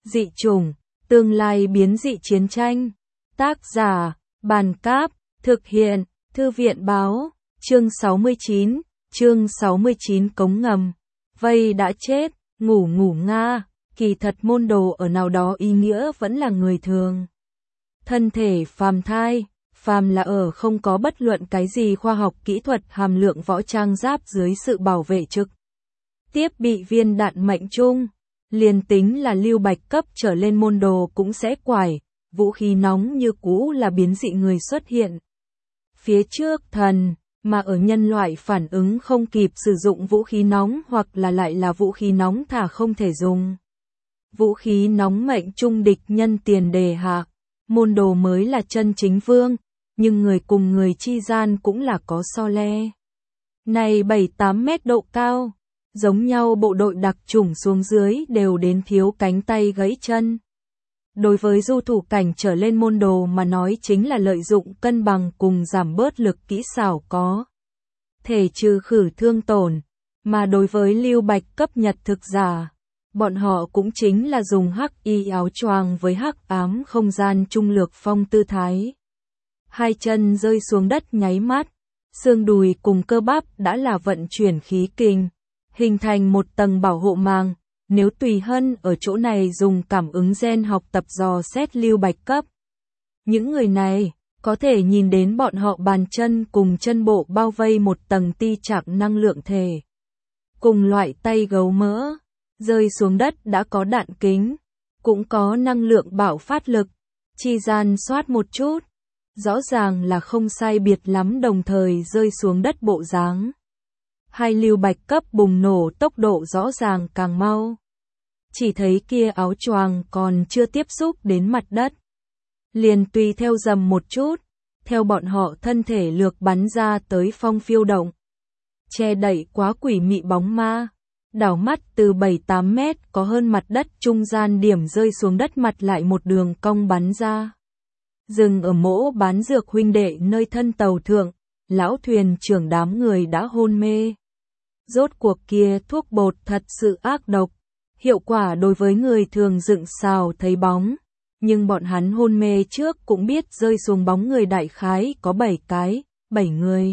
Dị chủng, tương lai biến dị chiến tranh. Tác giả, Bàn Cáp, thực hiện, Thư viện Báo, chương 69, cống ngầm. Vây đã chết, ngủ Nga, kỳ thật môn đồ ở nào đó ý nghĩa vẫn là người thường. Thân thể phàm thai, phàm là ở không có bất luận cái gì khoa học kỹ thuật hàm lượng võ trang giáp dưới sự bảo vệ trực tiếp bị viên đạn mệnh trung. Liền tính là lưu bạch cấp trở lên môn đồ cũng sẽ quải, vũ khí nóng như cũ là biến dị người xuất hiện. Phía trước thần, mà ở nhân loại phản ứng không kịp sử dụng vũ khí nóng hoặc là lại là vũ khí nóng thả không thể dùng. Vũ khí nóng mệnh trung địch nhân tiền đề hạ, môn đồ mới là chân chính vương, nhưng người cùng người chi gian cũng là có so le. Này 7-8 mét độ cao. Giống nhau bộ đội đặc chủng xuống dưới đều đến thiếu cánh tay gãy chân. Đối với du thủ cảnh trở lên môn đồ mà nói chính là lợi dụng cân bằng cùng giảm bớt lực kỹ xảo có thể trừ khử thương tổn, mà đối với lưu bạch cấp nhật thực giả, bọn họ cũng chính là dùng hắc y áo choàng với hắc ám không gian trung lược phong tư thái. Hai chân rơi xuống đất nháy mắt, xương đùi cùng cơ bắp đã là vận chuyển khí kinh, hình thành một tầng bảo hộ màng. Nếu Tùy Hân ở chỗ này dùng cảm ứng gen học tập dò xét lưu bạch cấp, những người này có thể nhìn đến bọn họ bàn chân cùng chân bộ bao vây một tầng ti trạng năng lượng thể. Cùng loại tay gấu mỡ, rơi xuống đất đã có đạn kính, cũng có năng lượng bạo phát lực, chi gian soát một chút, rõ ràng là không sai biệt lắm đồng thời rơi xuống đất bộ dáng. Hai lưu bạch cấp bùng nổ tốc độ rõ ràng càng mau. Chỉ thấy kia áo choàng còn chưa tiếp xúc đến mặt đất. Liền tùy theo dầm một chút, theo bọn họ thân thể lược bắn ra tới phong phiêu động. Che đậy quá quỷ mị bóng ma, đảo mắt từ 7-8 mét có hơn mặt đất trung gian điểm rơi xuống đất mặt lại một đường cong bắn ra. Dừng ở mỗ bán dược huynh đệ nơi thân tàu thượng, lão thuyền trưởng đám người đã hôn mê. Rốt cuộc kia thuốc bột thật sự ác độc, hiệu quả đối với người thường dựng xào thấy bóng, nhưng bọn hắn hôn mê trước cũng biết rơi xuống bóng người đại khái có 7 người.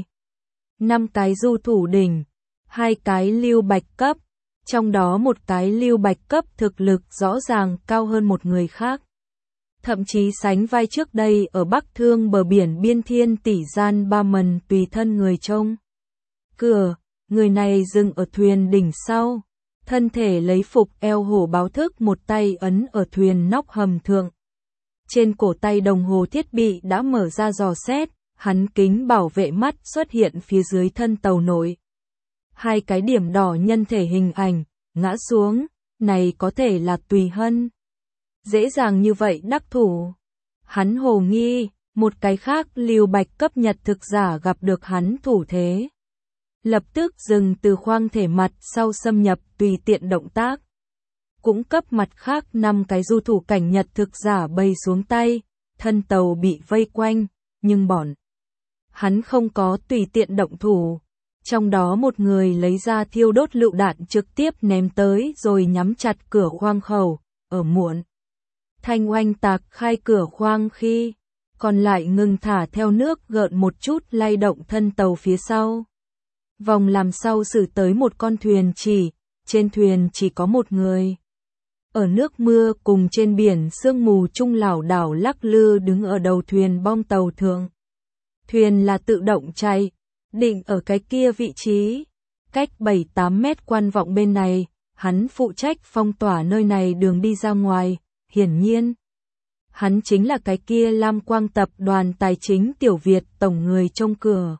5 cái du thủ đỉnh, 2 cái lưu bạch cấp, trong đó một cái lưu bạch cấp thực lực rõ ràng cao hơn một người khác. Thậm chí sánh vai trước đây ở Bắc Thương bờ biển biên thiên tỷ gian ba mần tùy thân người trông. Cửa, người này dừng ở thuyền đỉnh sau, thân thể lấy phục eo hổ báo thức một tay ấn ở thuyền nóc hầm thượng. Trên cổ tay đồng hồ thiết bị đã mở ra dò xét, hắn kính bảo vệ mắt xuất hiện phía dưới thân tàu nội. 2 cái điểm đỏ nhân thể hình ảnh, ngã xuống, này có thể là Tùy Hân. Dễ dàng như vậy đắc thủ. Hắn hồ nghi, một cái khác lưu bạch cấp nhật thực giả gặp được hắn thủ thế. Lập tức dừng từ khoang thể mặt sau xâm nhập tùy tiện động tác. Cũng cấp mặt khác 5 cái du thủ cảnh nhật thực giả bay xuống tay, thân tàu bị vây quanh, nhưng bọn hắn không có tùy tiện động thủ. Trong đó một người lấy ra thiêu đốt lựu đạn trực tiếp ném tới rồi nhắm chặt cửa khoang khẩu, ở muộn. Thanh oanh tạc khai cửa khoang khi, còn lại ngừng thả theo nước gợn một chút lay động thân tàu phía sau. Vòng làm sau xử tới một con thuyền chỉ, trên thuyền chỉ có một người. Ở nước mưa cùng trên biển sương mù trung lảo đảo lắc lư đứng ở đầu thuyền bong tàu thượng. Thuyền là tự động chạy, định ở cái kia vị trí, cách 7-8 mét quan vọng bên này, hắn phụ trách phong tỏa nơi này đường đi ra ngoài, hiển nhiên. Hắn chính là cái kia Lam Quang tập đoàn tài chính Tiểu Việt tổng người trông cửa.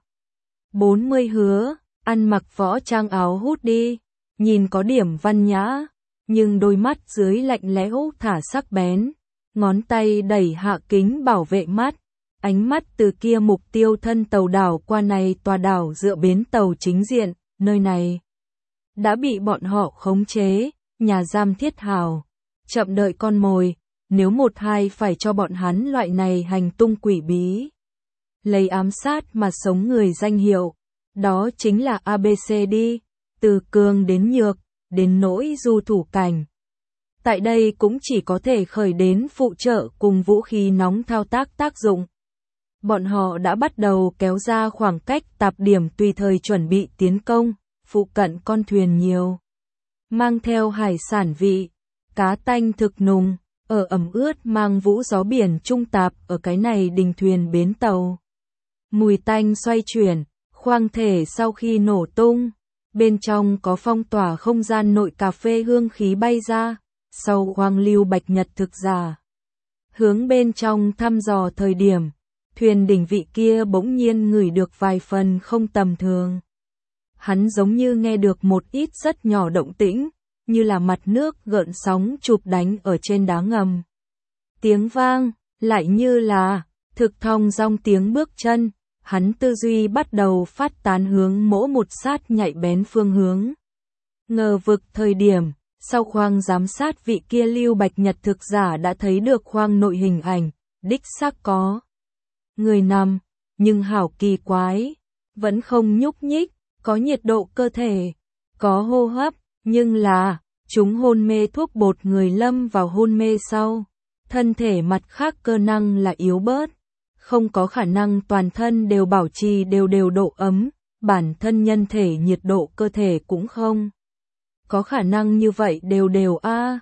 40 hứa, ăn mặc võ trang áo hút đi, nhìn có điểm văn nhã, nhưng đôi mắt dưới lạnh lẽo thả sắc bén, ngón tay đẩy hạ kính bảo vệ mắt, ánh mắt từ kia mục tiêu thân tàu đảo qua này tòa đảo dựa bến tàu chính diện, nơi này đã bị bọn họ khống chế, nhà giam thiết hào, chậm đợi con mồi, nếu 1-2 phải cho bọn hắn loại này hành tung quỷ bí. Lấy ám sát mà sống người danh hiệu, đó chính là ABCD, từ cường đến nhược, đến nỗi du thủ cảnh. Tại đây cũng chỉ có thể khởi đến phụ trợ cùng vũ khí nóng thao tác dụng. Bọn họ đã bắt đầu kéo ra khoảng cách tạp điểm tùy thời chuẩn bị tiến công, phụ cận con thuyền nhiều. Mang theo hải sản vị, cá tanh thực nùng, ở ẩm ướt mang vũ gió biển trung tạp ở cái này đình thuyền bến tàu. Mùi tanh xoay chuyển, khoang thể sau khi nổ tung, bên trong có phong tỏa không gian nội cà phê hương khí bay ra, sau khoang lưu bạch nhật thực giả. Hướng bên trong thăm dò thời điểm, thuyền đỉnh vị kia bỗng nhiên ngửi được vài phần không tầm thường. Hắn giống như nghe được một ít rất nhỏ động tĩnh, như là mặt nước gợn sóng chụp đánh ở trên đá ngầm. Tiếng vang, lại như là thực thong dong tiếng bước chân, hắn tư duy bắt đầu phát tán hướng mỗi một sát nhạy bén phương hướng. Ngờ vực thời điểm, sau khoang giám sát vị kia lưu bạch nhật thực giả đã thấy được khoang nội hình ảnh, đích xác có người nằm, nhưng hảo kỳ quái, vẫn không nhúc nhích, có nhiệt độ cơ thể, có hô hấp, nhưng là, chúng hôn mê thuốc bột người lâm vào hôn mê sau, thân thể mặt khác cơ năng là yếu bớt, không có khả năng toàn thân đều bảo trì đều độ ấm, bản thân nhân thể nhiệt độ cơ thể cũng không có khả năng như vậy đều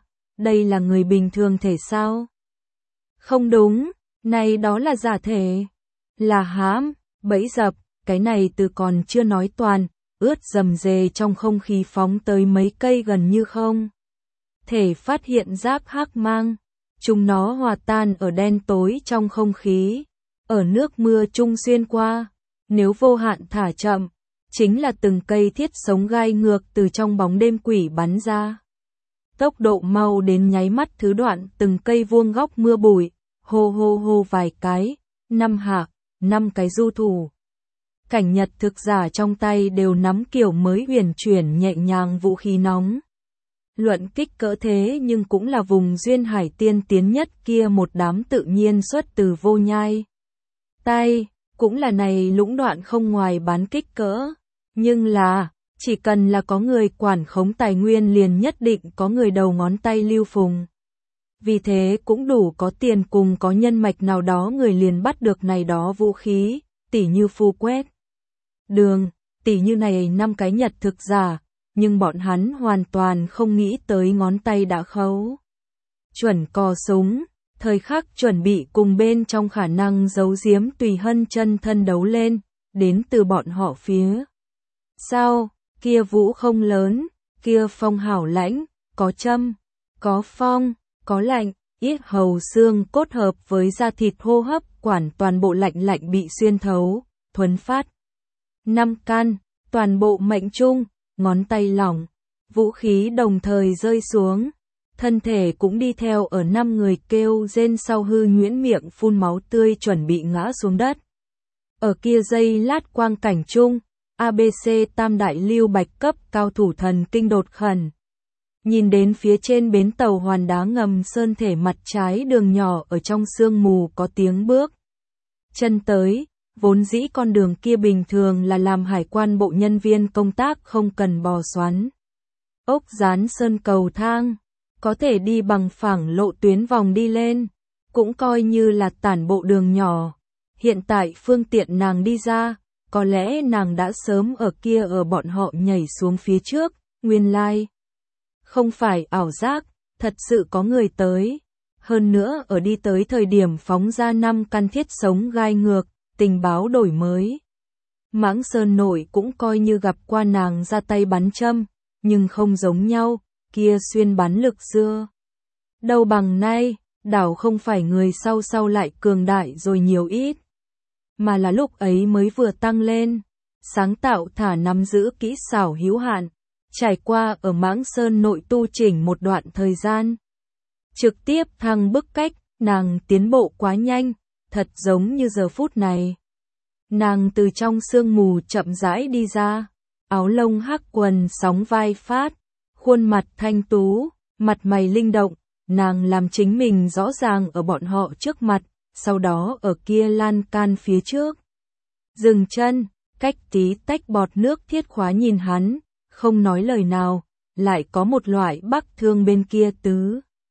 đây là người bình thường thể sao? Không đúng, này đó là giả thể, là hãm, bẫy dập, cái này từ còn chưa nói toàn, ướt rầm rề trong không khí phóng tới mấy cây gần như không thể phát hiện giáp hắc mang, chúng nó hòa tan ở đen tối trong không khí, ở nước mưa trung xuyên qua, nếu vô hạn thả chậm, chính là từng cây thiết sống gai ngược từ trong bóng đêm quỷ bắn ra. Tốc độ mau đến nháy mắt thứ đoạn từng cây vuông góc mưa bụi, hô vài cái, 5 hạ, 5 cái du thủ. Cảnh nhật thực giả trong tay đều nắm kiểu mới huyền chuyển nhẹ nhàng vũ khí nóng. Luận kích cỡ thế nhưng cũng là vùng duyên hải tiên tiến nhất kia một đám tự nhiên xuất từ vô nhai. Tay, cũng là này lũng đoạn không ngoài bán kích cỡ. Nhưng là, chỉ cần là có người quản khống tài nguyên liền nhất định có người đầu ngón tay lưu phùng. Vì thế cũng đủ có tiền cùng có nhân mạch nào đó người liền bắt được này đó vũ khí, tỉ như phu quét đường, tỉ như này 5 cái nhật thực giả, nhưng bọn hắn hoàn toàn không nghĩ tới ngón tay đã khấu. Chuẩn cò súng, thời khắc chuẩn bị cùng bên trong khả năng giấu giếm tùy hân chân thân đấu lên, đến từ bọn họ phía. Sao, kia vũ không lớn, kia phong hảo lãnh, có châm, có phong, có lạnh, yết hầu xương cốt hợp với da thịt hô hấp quản toàn bộ lạnh bị xuyên thấu, thuấn phát. 5 căn, toàn bộ mệnh trung, ngón tay lỏng, vũ khí đồng thời rơi xuống, thân thể cũng đi theo ở 5 người kêu rên sau hư nhuyễn miệng phun máu tươi chuẩn bị ngã xuống đất. Ở kia giây lát quang cảnh trung, ABC tam đại lưu bạch cấp cao thủ thần kinh đột khẩn. Nhìn đến phía trên bến tàu hoàn đá ngầm sơn thể mặt trái đường nhỏ ở trong sương mù có tiếng bước chân tới, vốn dĩ con đường kia bình thường là làm hải quan bộ nhân viên công tác không cần bò xoắn ốc dán sơn cầu thang, có thể đi bằng phẳng lộ tuyến vòng đi lên, cũng coi như là tản bộ đường nhỏ. Hiện tại phương tiện nàng đi ra, có lẽ nàng đã sớm ở kia ở bọn họ nhảy xuống phía trước, nguyên lai. Không phải ảo giác, thật sự có người tới. Hơn nữa ở đi tới thời điểm phóng ra 5 căn thiết sống gai ngược, tình báo đổi mới. Mãng Sơn Nội cũng coi như gặp qua nàng ra tay bắn châm, nhưng không giống nhau, kia xuyên bắn lực xưa. Đâu bằng nay, đảo không phải người sau lại cường đại rồi nhiều ít, mà là lúc ấy mới vừa tăng lên, sáng tạo thả nắm giữ kỹ xảo hữu hạn, trải qua ở Mãng Sơn Nội tu chỉnh một đoạn thời gian. Trực tiếp thăng bức cách, nàng tiến bộ quá nhanh, thật giống như giờ phút này. Nàng từ trong sương mù chậm rãi đi ra, áo lông hắc quần sóng vai phát, khuôn mặt thanh tú, mặt mày linh động, nàng làm chính mình rõ ràng ở bọn họ trước mặt, sau đó ở kia lan can phía trước. Dừng chân, cách tí tách bọt nước thiết khóa nhìn hắn, không nói lời nào, lại có một loại bắc thương bên kia tứ.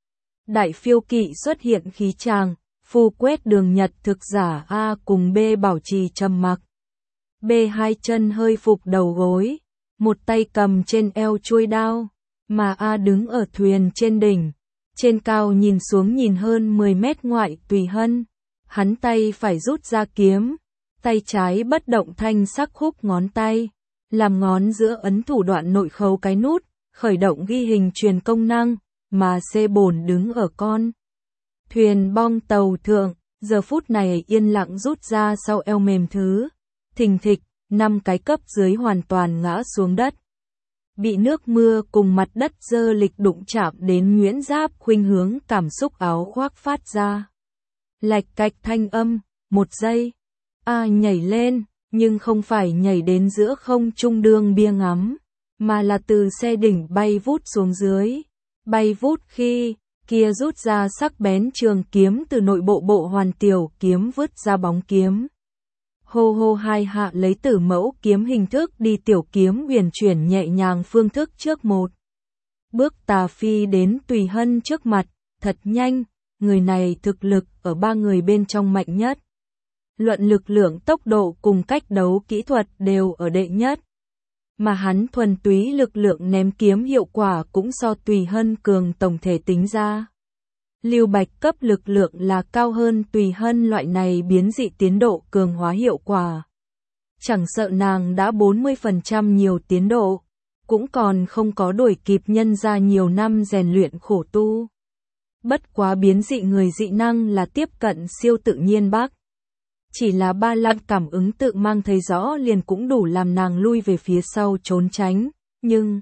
Đại phiêu kỵ xuất hiện khí tràng, phu quét đường nhật thực giả A cùng B bảo trì trầm mặc. B hai chân hơi phục đầu gối, một tay cầm trên eo chuôi đao, mà A đứng ở thuyền trên đỉnh, trên cao nhìn xuống nhìn hơn 10 mét ngoại Tùy Hân, hắn tay phải rút ra kiếm, tay trái bất động thanh sắc khúc ngón tay, làm ngón giữa ấn thủ đoạn nội khấu cái nút, khởi động ghi hình truyền công năng, mà C bổn đứng ở con thuyền bong tàu thượng, giờ phút này yên lặng rút ra sau eo mềm thứ, thình thịch, 5 cái cấp dưới hoàn toàn ngã xuống đất. Bị nước mưa cùng mặt đất dơ lịch đụng chạm đến Nguyễn Giáp khuynh hướng cảm xúc áo khoác phát ra. Lạch cạch thanh âm, 1 giây. A nhảy lên, nhưng không phải nhảy đến giữa không trung đường bia ngắm, mà là từ xe đỉnh bay vút xuống dưới. Bay vút khi, kia rút ra sắc bén trường kiếm từ nội bộ bộ hoàn tiểu kiếm vứt ra bóng kiếm. Hô hô hai hạ lấy tử mẫu kiếm hình thức đi tiểu kiếm huyền chuyển nhẹ nhàng phương thức trước một. Bước tà phi đến Tùy Hân trước mặt, thật nhanh, người này thực lực ở 3 người bên trong mạnh nhất. Luận lực lượng tốc độ cùng cách đấu kỹ thuật đều ở đệ nhất. Mà hắn thuần túy lực lượng ném kiếm hiệu quả cũng so Tùy Hân cường tổng thể tính ra. Lưu Bạch cấp lực lượng là cao hơn Tùy Hân loại này biến dị tiến độ cường hóa hiệu quả. Chẳng sợ nàng đã 40% nhiều tiến độ, cũng còn không có đuổi kịp nhân ra nhiều năm rèn luyện khổ tu. Bất quá biến dị người dị năng là tiếp cận siêu tự nhiên bác. Chỉ là 3 lăn cảm ứng tự mang thấy rõ liền cũng đủ làm nàng lui về phía sau trốn tránh, nhưng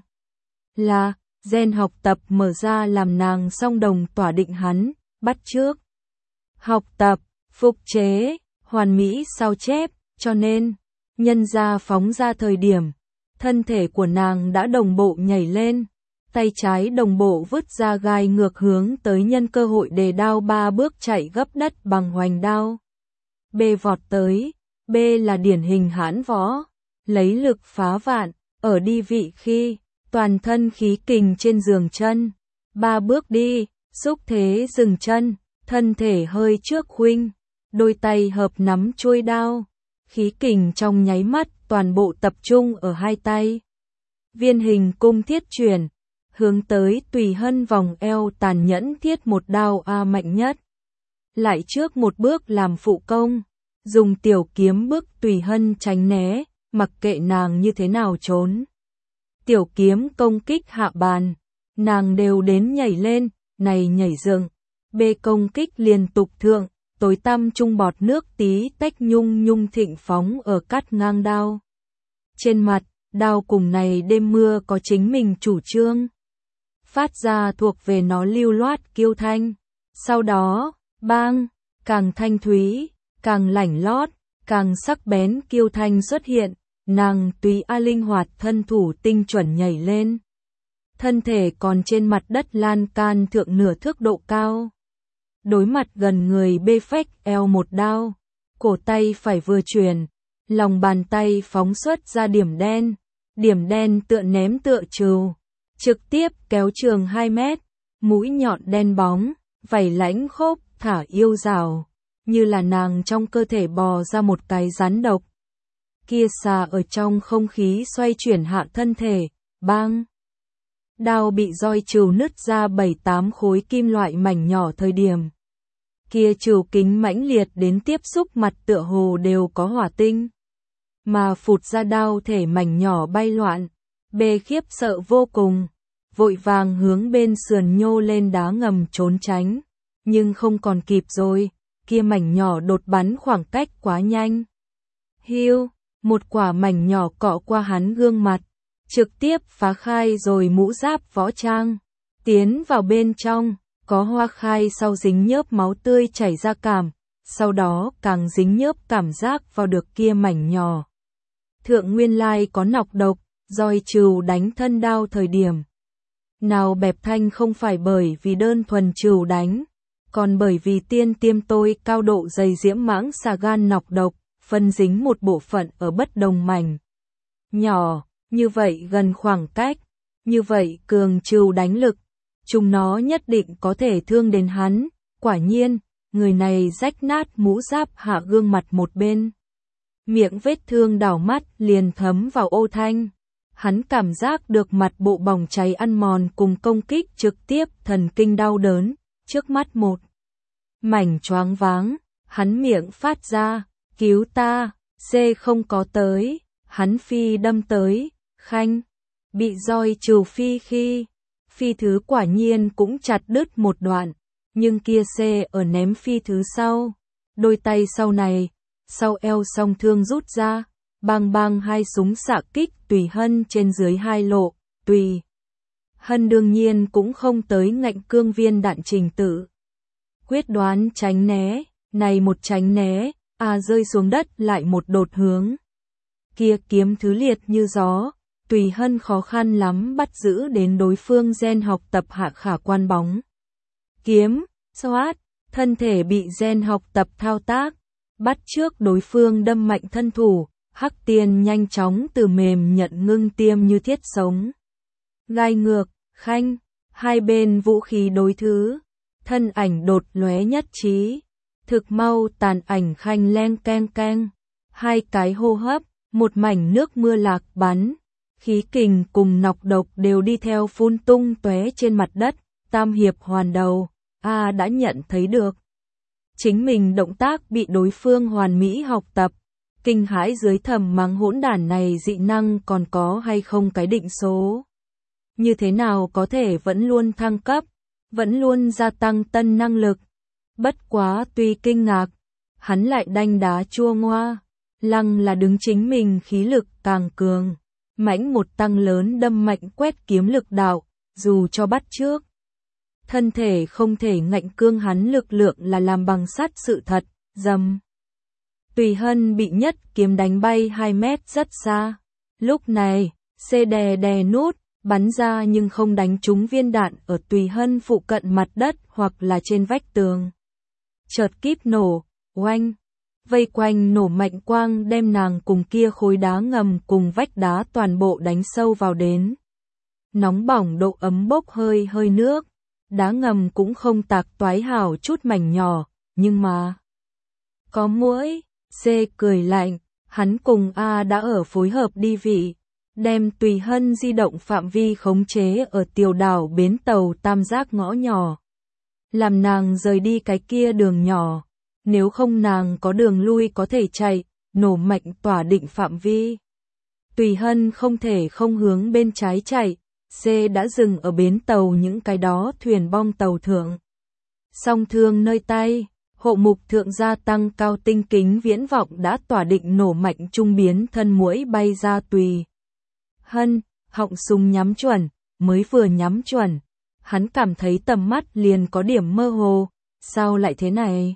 là gen học tập mở ra làm nàng song đồng tỏa định hắn, bắt chước. Học tập, phục chế, hoàn mỹ sao chép, cho nên, nhân ra phóng ra thời điểm, thân thể của nàng đã đồng bộ nhảy lên, tay trái đồng bộ vứt ra gai ngược hướng tới nhân cơ hội đề đao 3 bước chạy gấp đất bằng hoành đao. B vọt tới, B là điển hình hãn võ, lấy lực phá vạn, ở đi vị khi, toàn thân khí kình trên giường chân, 3 bước đi, xúc thế dừng chân, thân thể hơi trước khuynh, đôi tay hợp nắm chuôi đao, khí kình trong nháy mắt toàn bộ tập trung ở hai tay. Viên hình cung thiết chuyển, hướng tới Tùy Hân vòng eo tàn nhẫn thiết một đao A mạnh nhất. Lại trước một bước làm phụ công, dùng tiểu kiếm bức Tùy Hân tránh né, mặc kệ nàng như thế nào trốn. Tiểu kiếm công kích hạ bàn, nàng đều đến nhảy lên, này nhảy dựng, B công kích liên tục thượng, tối tăm trung bọt nước tí tách nhung nhung thịnh phóng ở cắt ngang đao. Trên mặt, đao cùng này đêm mưa có chính mình chủ trương. Phát ra thuộc về nó lưu loát kiêu thanh. Sau đó, bang, càng thanh thúy, càng lảnh lót, càng sắc bén kiêu thanh xuất hiện, nàng tùy A linh hoạt thân thủ tinh chuẩn nhảy lên. Thân thể còn trên mặt đất lan can thượng nửa thước độ cao. Đối mặt gần người bê phách eo một đao, cổ tay phải vừa chuyển, lòng bàn tay phóng xuất ra điểm đen tựa ném tựa trừu, trực tiếp kéo trường 2 mét, mũi nhọn đen bóng, vảy lãnh khốc thả yêu dào, như là nàng trong cơ thể bò ra một cái rắn độc. Kia xà ở trong không khí xoay chuyển hạ thân thể, bang. Đao bị roi trừu nứt ra 7-8 khối kim loại mảnh nhỏ thời điểm. Kia trừu kính mãnh liệt đến tiếp xúc mặt tựa hồ đều có hỏa tinh. Mà phụt ra đao thể mảnh nhỏ bay loạn, bê khiếp sợ vô cùng, vội vàng hướng bên sườn nhô lên đá ngầm trốn tránh. Nhưng không còn kịp rồi, kia mảnh nhỏ đột bắn khoảng cách quá nhanh. Hiu, một quả mảnh nhỏ cọ qua hắn gương mặt, trực tiếp phá khai rồi mũ giáp võ trang, tiến vào bên trong, có hoa khai sau dính nhớp máu tươi chảy ra cảm, sau đó càng dính nhớp cảm giác vào được kia mảnh nhỏ. Thượng nguyên lai có nọc độc, roi trừu đánh thân đao thời điểm. Nào bẹp thanh không phải bởi vì đơn thuần trừu đánh, còn bởi vì tiên tiêm tôi cao độ dày diễm mãng xà gan nọc độc, phân dính một bộ phận ở bất đồng mảnh. Nhỏ, như vậy gần khoảng cách, như vậy cường trừu đánh lực, chúng nó nhất định có thể thương đến hắn. Quả nhiên, người này rách nát mũ giáp hạ gương mặt một bên. Miệng vết thương đảo mắt liền thấm vào ô thanh. Hắn cảm giác được mặt bộ bỏng cháy ăn mòn cùng công kích trực tiếp thần kinh đau đớn, trước mắt một mảnh choáng váng, hắn miệng phát ra, cứu ta, C không có tới, hắn phi đâm tới, Khanh, bị roi trừ phi thứ quả nhiên cũng chặt đứt một đoạn, nhưng kia C ở ném phi thứ sau, đôi tay sau này, sau eo song thương rút ra, bang bang hai súng xạ kích Tùy Hân trên dưới hai lộ, Tùy Hân đương nhiên cũng không tới ngạnh cương viên đạn trình tự. Quyết đoán tránh né, này một tránh né, rơi xuống đất lại một đột hướng. Kia kiếm thứ liệt như gió, Tùy Hân khó khăn lắm bắt giữ đến đối phương gen học tập hạ khả quan bóng. Kiếm, xoát, thân thể bị gen học tập thao tác, bắt trước đối phương đâm mạnh thân thủ, Hắc Tiên nhanh chóng từ mềm nhận ngưng tiêm như thiết sống. Gai ngược, Khanh, hai bên vũ khí đối thứ, thân ảnh đột lóe nhất trí. Thực mau tàn ảnh Khanh len keng keng, hai cái hô hấp, một mảnh nước mưa lạc bắn, khí kình cùng nọc độc đều đi theo phun tung tóe trên mặt đất. Tam hiệp hoàn đầu, đã nhận thấy được. Chính mình động tác bị đối phương hoàn mỹ học tập, kinh hãi dưới thầm mắng hỗn đản này dị năng còn có hay không cái định số. Như thế nào có thể vẫn luôn thăng cấp, vẫn luôn gia tăng tân năng lực. Bất quá tuy kinh ngạc, hắn lại đanh đá chua ngoa, lăng là đứng chính mình khí lực càng cường, mãnh một tăng lớn đâm mạnh quét kiếm lực đạo, dù cho bắt trước. Thân thể không thể ngạnh cương hắn lực lượng là làm bằng sắt sự thật, dầm. Tùy Hân bị nhất kiếm đánh bay 2 mét rất xa. Lúc này, C đè nút, bắn ra nhưng không đánh trúng viên đạn ở Tùy Hân phụ cận mặt đất hoặc là trên vách tường. Chợt kíp nổ, oanh, vây quanh nổ mạnh quang đem nàng cùng kia khối đá ngầm cùng vách đá toàn bộ đánh sâu vào đến. Nóng bỏng độ ấm bốc hơi nước, đá ngầm cũng không tạc toái hảo chút mảnh nhỏ, nhưng mà có muỗi. C cười lạnh, hắn cùng A đã ở phối hợp đi vị, đem Tùy Hân di động phạm vi khống chế ở tiểu đảo bến tàu tam giác ngõ nhỏ. Làm nàng rời đi cái kia đường nhỏ, nếu không nàng có đường lui có thể chạy, nổ mạnh tỏa định phạm vi. Tùy Hân không thể không hướng bên trái chạy, C đã dừng ở bến tàu những cái đó thuyền bong tàu thượng. Song thương nơi tay. Hộ mục thượng gia tăng cao tinh kính viễn vọng đã tỏa định nổ mạnh trung biến thân muỗi bay ra Tùy Hân, họng súng nhắm chuẩn, mới vừa nhắm chuẩn. Hắn cảm thấy tầm mắt liền có điểm mơ hồ, sao lại thế này?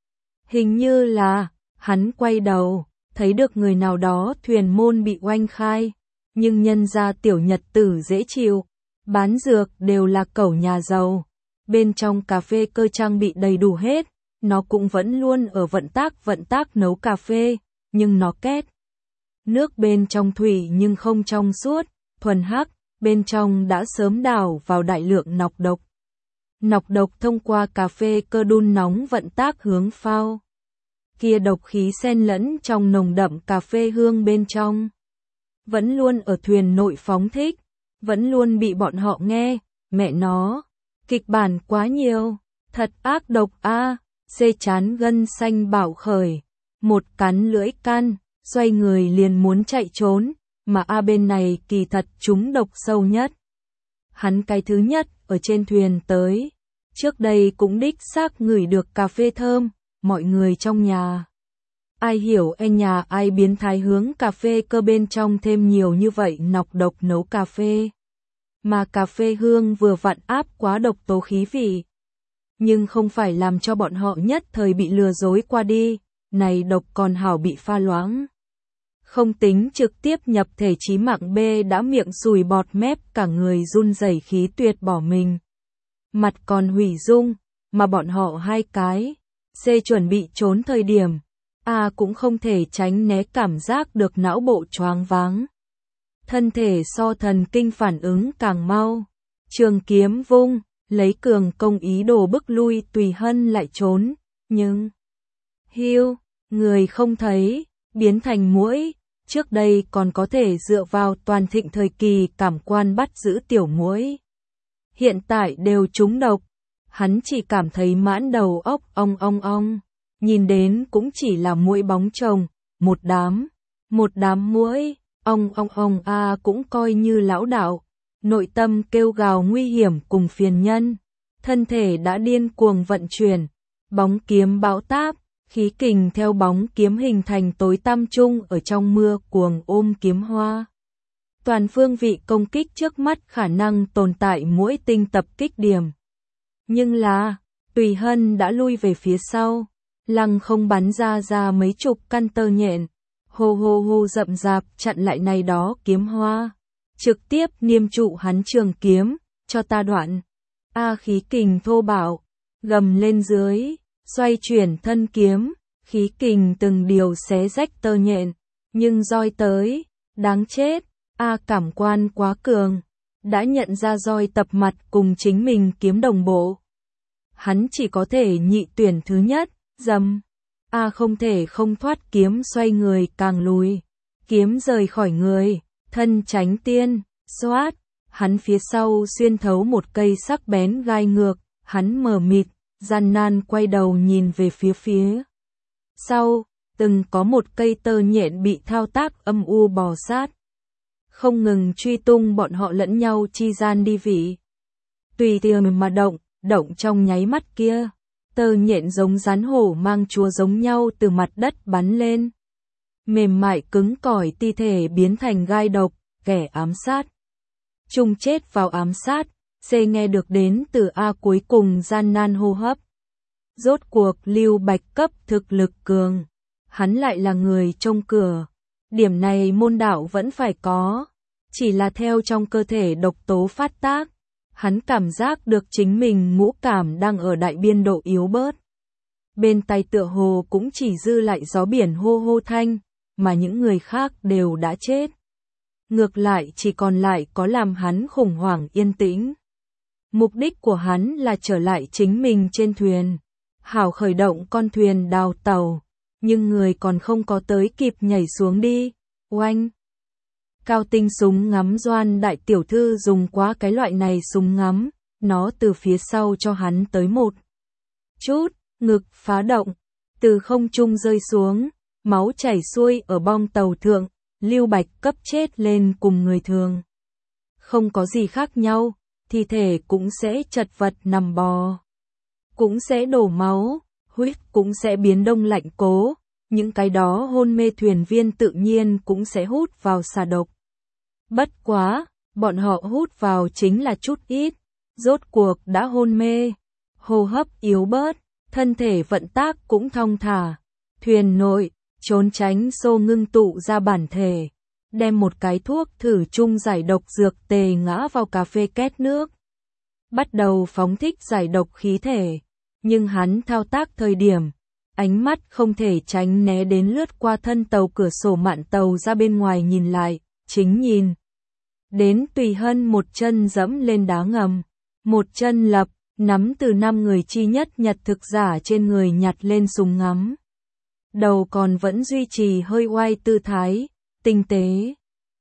Hình như là, hắn quay đầu, thấy được người nào đó thuyền môn bị oanh khai, nhưng nhân ra tiểu nhật tử dễ chịu, bán dược đều là cẩu nhà giàu, bên trong cà phê cơ trang bị đầy đủ hết. Nó cũng vẫn luôn ở vận tác nấu cà phê, nhưng nó két. Nước bên trong thủy nhưng không trong suốt, thuần hắc, bên trong đã sớm đảo vào đại lượng nọc độc. Nọc độc thông qua cà phê cơ đun nóng vận tác hướng phao. Kia độc khí xen lẫn trong nồng đậm cà phê hương bên trong. Vẫn luôn ở thuyền nội phóng thích, vẫn luôn bị bọn họ nghe, mẹ nó, kịch bản quá nhiều, thật ác độc a. C chán gân xanh bảo khởi, một cắn lưỡi căn, xoay người liền muốn chạy trốn, mà A bên này kỳ thật chúng độc sâu nhất. Hắn cái thứ nhất ở trên thuyền tới, trước đây cũng đích xác ngửi được cà phê thơm, mọi người trong nhà. Ai hiểu nhà ai biến thái hướng cà phê cơ bên trong thêm nhiều như vậy nọc độc nấu cà phê. Mà cà phê hương vừa vặn áp quá độc tố khí vị. Nhưng không phải làm cho bọn họ nhất thời bị lừa dối qua đi, này độc còn hảo bị pha loãng. Không tính trực tiếp nhập thể chí mạng B đã miệng sùi bọt mép cả người run rẩy khí tuyệt bỏ mình. Mặt còn hủy dung, mà bọn họ hai cái. C chuẩn bị trốn thời điểm, A cũng không thể tránh né cảm giác được não bộ choáng váng. Thân thể so thần kinh phản ứng càng mau. Trường kiếm vung, lấy cường công ý đồ bức lui Tùy Hân lại trốn, nhưng hưu, người không thấy, biến thành muỗi, trước đây còn có thể dựa vào toàn thịnh thời kỳ cảm quan bắt giữ tiểu muỗi. Hiện tại đều trúng độc, hắn chỉ cảm thấy mãn đầu óc ong, nhìn đến cũng chỉ là muỗi bóng chồng, một đám muỗi, ong cũng coi như lão đạo, nội tâm kêu gào nguy hiểm cùng phiền nhân, thân thể đã điên cuồng vận chuyển, bóng kiếm bão táp, khí kình theo bóng kiếm hình thành tối tăm chung ở trong mưa cuồng ôm kiếm hoa. Toàn phương vị công kích trước mắt khả năng tồn tại muỗi tinh tập kích điểm. Nhưng là, Tùy Hân đã lui về phía sau, lăng không bắn ra mấy chục căn tơ nhện, hô rậm rạp chặn lại này đó kiếm hoa, trực tiếp niêm trụ hắn trường kiếm, cho ta đoạn. Khí kình thô bạo, gầm lên dưới, xoay chuyển thân kiếm, khí kình từng điều xé rách tơ nhện, nhưng roi tới, đáng chết, cảm quan quá cường, đã nhận ra roi tập mặt cùng chính mình kiếm đồng bộ. Hắn chỉ có thể nhị tuyển thứ nhất, dầm. Không thể không thoát kiếm xoay người càng lùi, kiếm rời khỏi người, thân tránh tiên, xoát, hắn phía sau xuyên thấu một cây sắc bén gai ngược, hắn mờ mịt, gian nan quay đầu nhìn về phía sau, từng có một cây tơ nhện bị thao tác âm u bò sát, không ngừng truy tung bọn họ lẫn nhau chi gian đi vị. Tùy tiện mà động trong nháy mắt kia, tơ nhện giống rắn hổ mang chúa giống nhau từ mặt đất bắn lên. Mềm mại cứng cỏi ti thể biến thành gai độc, kẻ ám sát. Chung chết vào ám sát, nghe được đến từ cuối cùng gian nan hô hấp. Rốt cuộc Lưu Bạch cấp thực lực cường, hắn lại là người trông cửa. Điểm này môn đạo vẫn phải có, chỉ là theo trong cơ thể độc tố phát tác. Hắn cảm giác được chính mình ngũ cảm đang ở đại biên độ yếu bớt. Bên tai tựa hồ cũng chỉ dư lại gió biển hô thanh, mà những người khác đều đã chết. Ngược lại chỉ còn lại có làm hắn khủng hoảng yên tĩnh. Mục đích của hắn là trở lại chính mình trên thuyền. Hảo khởi động con thuyền đào tàu, nhưng người còn không có tới kịp nhảy xuống đi. Oanh! Cao tinh súng ngắm Doan đại tiểu thư dùng quá cái loại này súng ngắm, nó từ phía sau cho hắn tới một chút, ngực phá động, từ không trung rơi xuống, máu chảy xuôi ở bong tàu thượng, Lưu Bạch cấp chết lên cùng người thường. Không có gì khác nhau, thi thể cũng sẽ chật vật nằm bò, cũng sẽ đổ máu, huyết cũng sẽ biến đông lạnh cố, những cái đó hôn mê thuyền viên tự nhiên cũng sẽ hút vào xà độc. Bất quá, bọn họ hút vào chính là chút ít, rốt cuộc đã hôn mê, hô hấp yếu bớt, thân thể vận tác cũng thong thả. Thuyền nội, trốn tránh xô ngưng tụ ra bản thể, đem một cái thuốc thử chung giải độc dược tề ngã vào cà phê két nước. Bắt đầu phóng thích giải độc khí thể, nhưng hắn thao tác thời điểm, ánh mắt không thể tránh né đến lướt qua thân tàu cửa sổ mạn tàu ra bên ngoài nhìn lại, chính nhìn. Đến Tùy Hân một chân dẫm lên đá ngầm, một chân lập, nắm từ 5 người chi nhất nhật thực giả trên người nhặt lên súng ngắm. Đầu còn vẫn duy trì hơi oai tư thái, tinh tế.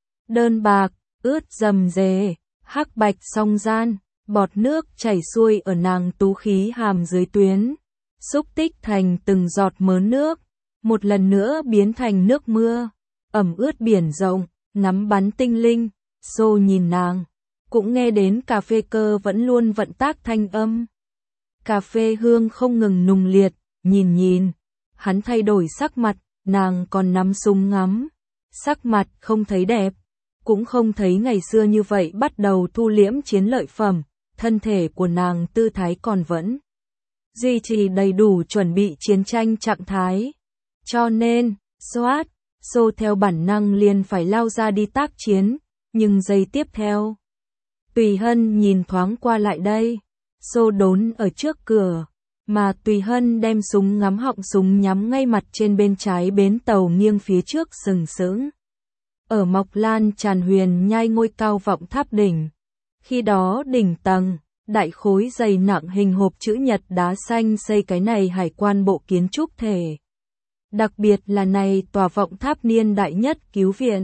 Đơn bạc, ướt rầm rề, hắc bạch song gian, bọt nước chảy xuôi ở nàng tú khí hàm dưới tuyến, xúc tích thành từng giọt mớn nước, một lần nữa biến thành nước mưa, ẩm ướt biển rộng, ngắm bắn tinh linh. Xô nhìn nàng, cũng nghe đến cà phê cơ vẫn luôn vận tác thanh âm. Cà phê hương không ngừng nùng liệt, nhìn, hắn thay đổi sắc mặt, nàng còn nắm súng ngắm. Sắc mặt không thấy đẹp, cũng không thấy ngày xưa như vậy bắt đầu thu liễm chiến lợi phẩm, thân thể của nàng tư thái còn vẫn duy trì đầy đủ chuẩn bị chiến tranh trạng thái. Cho nên, xô theo bản năng liền phải lao ra đi tác chiến. Nhưng giây tiếp theo, Tùy Hân nhìn thoáng qua lại đây, xô đốn ở trước cửa, mà Tùy Hân đem súng ngắm họng súng nhắm ngay mặt trên bên trái bến tàu nghiêng phía trước sừng sững. Ở Mộc Lan tràn huyền nhai ngôi cao vọng tháp đỉnh, khi đó đỉnh tầng, đại khối dày nặng hình hộp chữ nhật đá xanh xây cái này hải quan bộ kiến trúc thể. Đặc biệt là này tòa vọng tháp niên đại nhất cứu viện.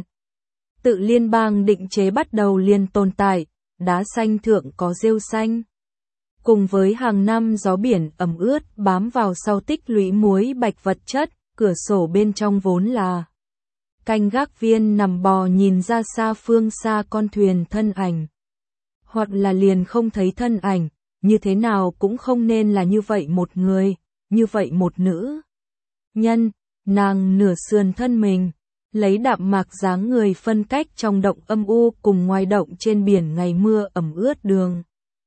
Tự liên bang định chế bắt đầu liền tồn tại, đá xanh thượng có rêu xanh. Cùng với hàng năm gió biển ẩm ướt bám vào sau tích lũy muối bạch vật chất, cửa sổ bên trong vốn là canh gác viên nằm bò nhìn ra xa phương xa con thuyền thân ảnh. Hoặc là liền không thấy thân ảnh, như thế nào cũng không nên là như vậy một người, như vậy một nữ nhân, nàng nửa sườn thân mình, lấy đạm mạc dáng người phân cách trong động âm u cùng ngoài động trên biển ngày mưa ẩm ướt đường.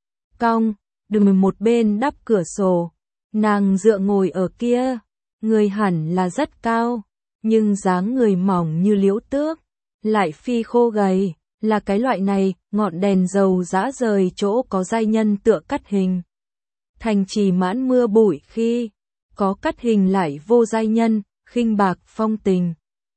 Cong, đường một bên đắp cửa sổ, nàng dựa ngồi ở kia, người hẳn là rất cao, nhưng dáng người mỏng như liễu tước, lại phi khô gầy, là cái loại này, ngọn đèn dầu dã rời chỗ có giai nhân tựa cắt hình. Thành trì mãn mưa bụi khi có cắt hình lại vô giai nhân, khinh bạc phong tình.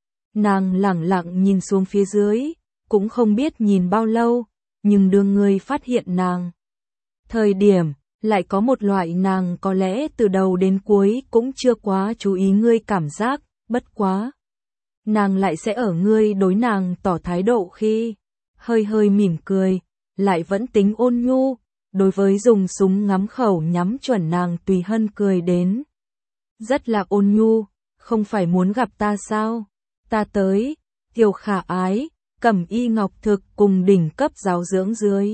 Nàng lẳng lặng nhìn xuống phía dưới, cũng không biết nhìn bao lâu, nhưng đường người phát hiện nàng. Thời điểm, lại có một loại nàng có lẽ từ đầu đến cuối cũng chưa quá chú ý ngươi cảm giác, bất quá. Nàng lại sẽ ở ngươi đối nàng tỏ thái độ khi hơi hơi mỉm cười, lại vẫn tính ôn nhu, đối với dùng súng ngắm khẩu nhắm chuẩn nàng Tùy Hân cười đến. Rất là ôn nhu, không phải muốn gặp ta sao? Ta tới, Tiểu Khả Ái, Cẩm Y Ngọc Thực cùng đỉnh cấp giáo dưỡng dưới.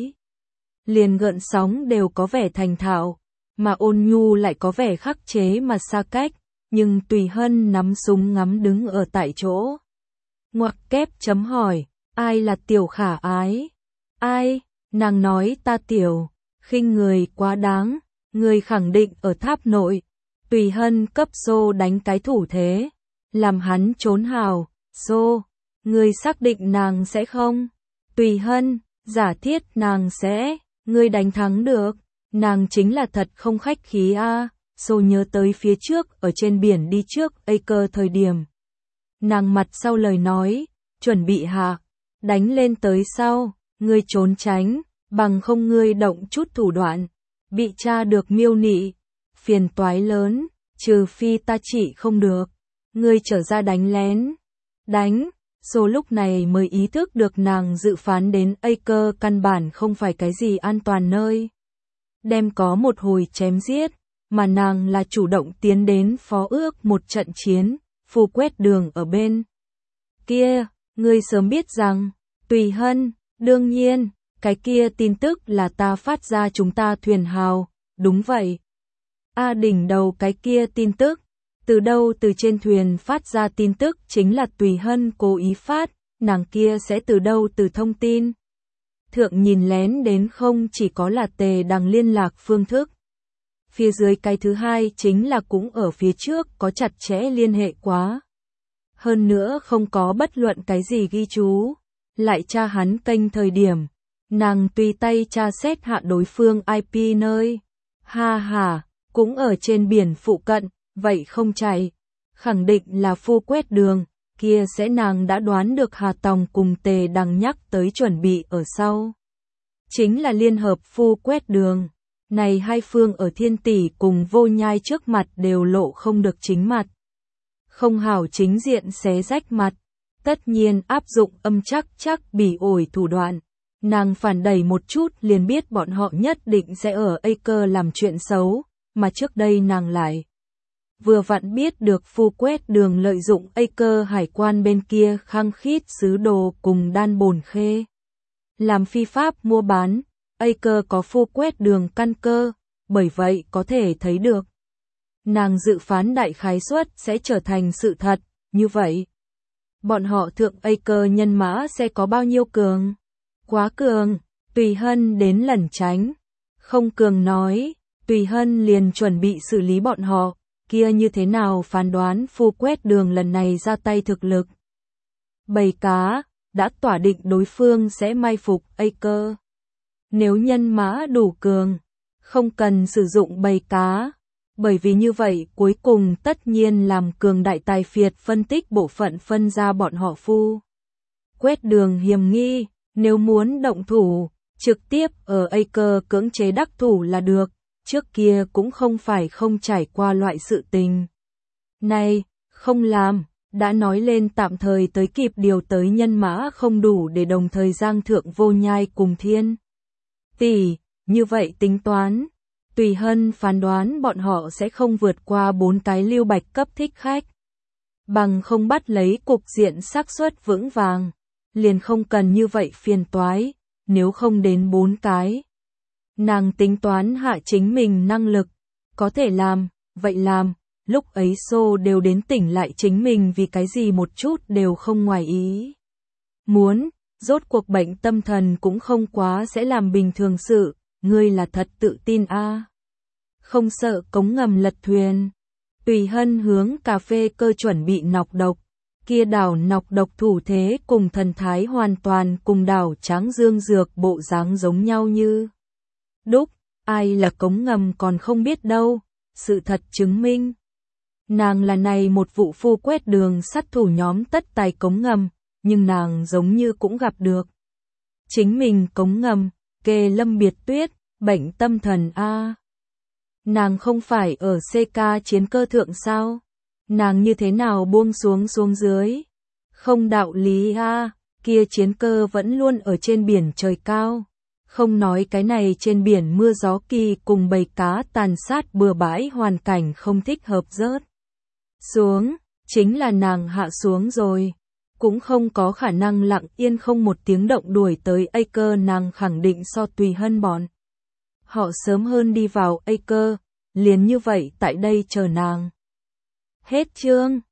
Liền gợn sóng đều có vẻ thành thạo, mà ôn nhu lại có vẻ khắc chế mà xa cách, nhưng Tùy Hân nắm súng ngắm đứng ở tại chỗ. Ngoặc kép chấm hỏi, ai là Tiểu Khả Ái? Ai? Nàng nói ta tiểu, khinh người quá đáng, người khẳng định ở tháp nội. Tùy Hân cấp xô đánh cái thủ thế, làm hắn trốn hào, xô, người xác định nàng sẽ không? Tùy Hân, giả thiết nàng sẽ, ngươi đánh thắng được, nàng chính là thật không khách khí a. Xô nhớ tới phía trước ở trên biển đi trước Acre thời điểm. Nàng mặt sau lời nói, chuẩn bị hạ, đánh lên tới sau, ngươi trốn tránh, bằng không ngươi động chút thủ đoạn, bị tra được miêu nị, phiền toái lớn, trừ phi ta chỉ không được, ngươi trở ra đánh lén, đánh. Số lúc này mới ý thức được nàng dự phán đến Acre căn bản không phải cái gì an toàn nơi. Đem có một hồi chém giết, mà nàng là chủ động tiến đến phó ước một trận chiến, phù quét đường ở bên kia, ngươi sớm biết rằng, Tùy Hân, đương nhiên, cái kia tin tức là ta phát ra chúng ta thuyền hào, đúng vậy. A đỉnh đầu cái kia tin tức, từ đâu từ trên thuyền phát ra tin tức chính là Tùy Hân cố ý phát, nàng kia sẽ từ đâu từ thông tin. Thượng nhìn lén đến không chỉ có là Tề Đằng liên lạc phương thức. Phía dưới cái thứ hai chính là cũng ở phía trước có chặt chẽ liên hệ quá. Hơn nữa không có bất luận cái gì ghi chú, lại tra hắn kênh thời điểm. Nàng tùy tay tra xét hạ đối phương IP nơi. Ha ha, cũng ở trên biển phụ cận, vậy không chạy. Khẳng định là phu quét đường, kia sẽ nàng đã đoán được Hà Tòng cùng Tề Đằng nhắc tới chuẩn bị ở sau. Chính là liên hợp phu quét đường. Này hai phương ở Thiên Tỷ cùng Vô Nhai trước mặt đều lộ không được chính mặt. Không hảo chính diện xé rách mặt. Tất nhiên áp dụng âm chắc bỉ ổi thủ đoạn. Nàng phản đẩy một chút liền biết bọn họ nhất định sẽ ở Acre làm chuyện xấu, mà trước đây nàng lại vừa vặn biết được phu quét đường lợi dụng Acre hải quan bên kia khăng khít sứ đồ cùng đan bồn khê. Làm phi pháp mua bán, Acre có phu quét đường căn cơ, bởi vậy có thể thấy được. Nàng dự phán đại khái suất sẽ trở thành sự thật, như vậy. Bọn họ thượng Acre nhân mã sẽ có bao nhiêu cường? Quá cường, Tùy Hân đến lẩn tránh. Không cường nói, Tùy Hân liền chuẩn bị xử lý bọn họ, kia như thế nào phán đoán phu quét đường lần này ra tay thực lực. Bầy cá, đã tỏa định đối phương sẽ mai phục Acre. Nếu nhân mã đủ cường, không cần sử dụng bầy cá, bởi vì như vậy cuối cùng tất nhiên làm cường đại tài phiệt phân tích bộ phận phân ra bọn họ phu. Quét đường hiểm nghi, nếu muốn động thủ, Trực tiếp ở Acre cưỡng chế đắc thủ là được, trước kia cũng không phải không trải qua loại sự tình. Này, không làm, đã nói lên tạm thời tới kịp điều tới nhân mã không đủ để đồng thời giang thượng Vô Nhai cùng Thiên Tỷ, như vậy tính toán. Tùy Hân phán đoán bọn họ sẽ không vượt qua 4 cái Lưu Bạch cấp thích khách. Bằng không bắt lấy cục diện xác suất vững vàng, liền không cần như vậy phiền toái, nếu không đến 4 cái. Nàng tính toán hạ chính mình năng lực, có thể làm, vậy làm, lúc ấy xô đều đến tỉnh lại chính mình vì cái gì một chút đều không ngoài ý. Muốn, rốt cuộc bệnh tâm thần cũng không quá sẽ làm bình thường sự, ngươi là thật tự tin a. Không sợ cống ngầm lật thuyền. Tùy Hân hướng cà phê cơ chuẩn bị nọc độc, kia đảo nọc độc thủ thế cùng thần thái hoàn toàn cùng đảo Tráng Dương dược bộ dáng giống nhau như đúc, ai là cống ngầm còn không biết đâu, sự thật chứng minh. Nàng là này một vụ phu quét đường sát thủ nhóm tất tài cống ngầm, nhưng nàng giống như cũng gặp được. Chính mình cống ngầm, kê Lâm Biệt Tuyết, bệnh tâm thần a. Nàng không phải ở CK chiến cơ thượng sao? Nàng như thế nào buông xuống dưới? Không đạo lý a, kia chiến cơ vẫn luôn ở trên biển trời cao. Không nói cái này trên biển mưa gió kỳ cùng bầy cá tàn sát bừa bãi hoàn cảnh không thích hợp rớt xuống, chính là nàng hạ xuống rồi. Cũng không có khả năng lặng yên không một tiếng động đuổi tới Acre, nàng khẳng định so Tùy Hân bọn họ sớm hơn đi vào Acre, liền như vậy tại đây chờ nàng. Hết chương.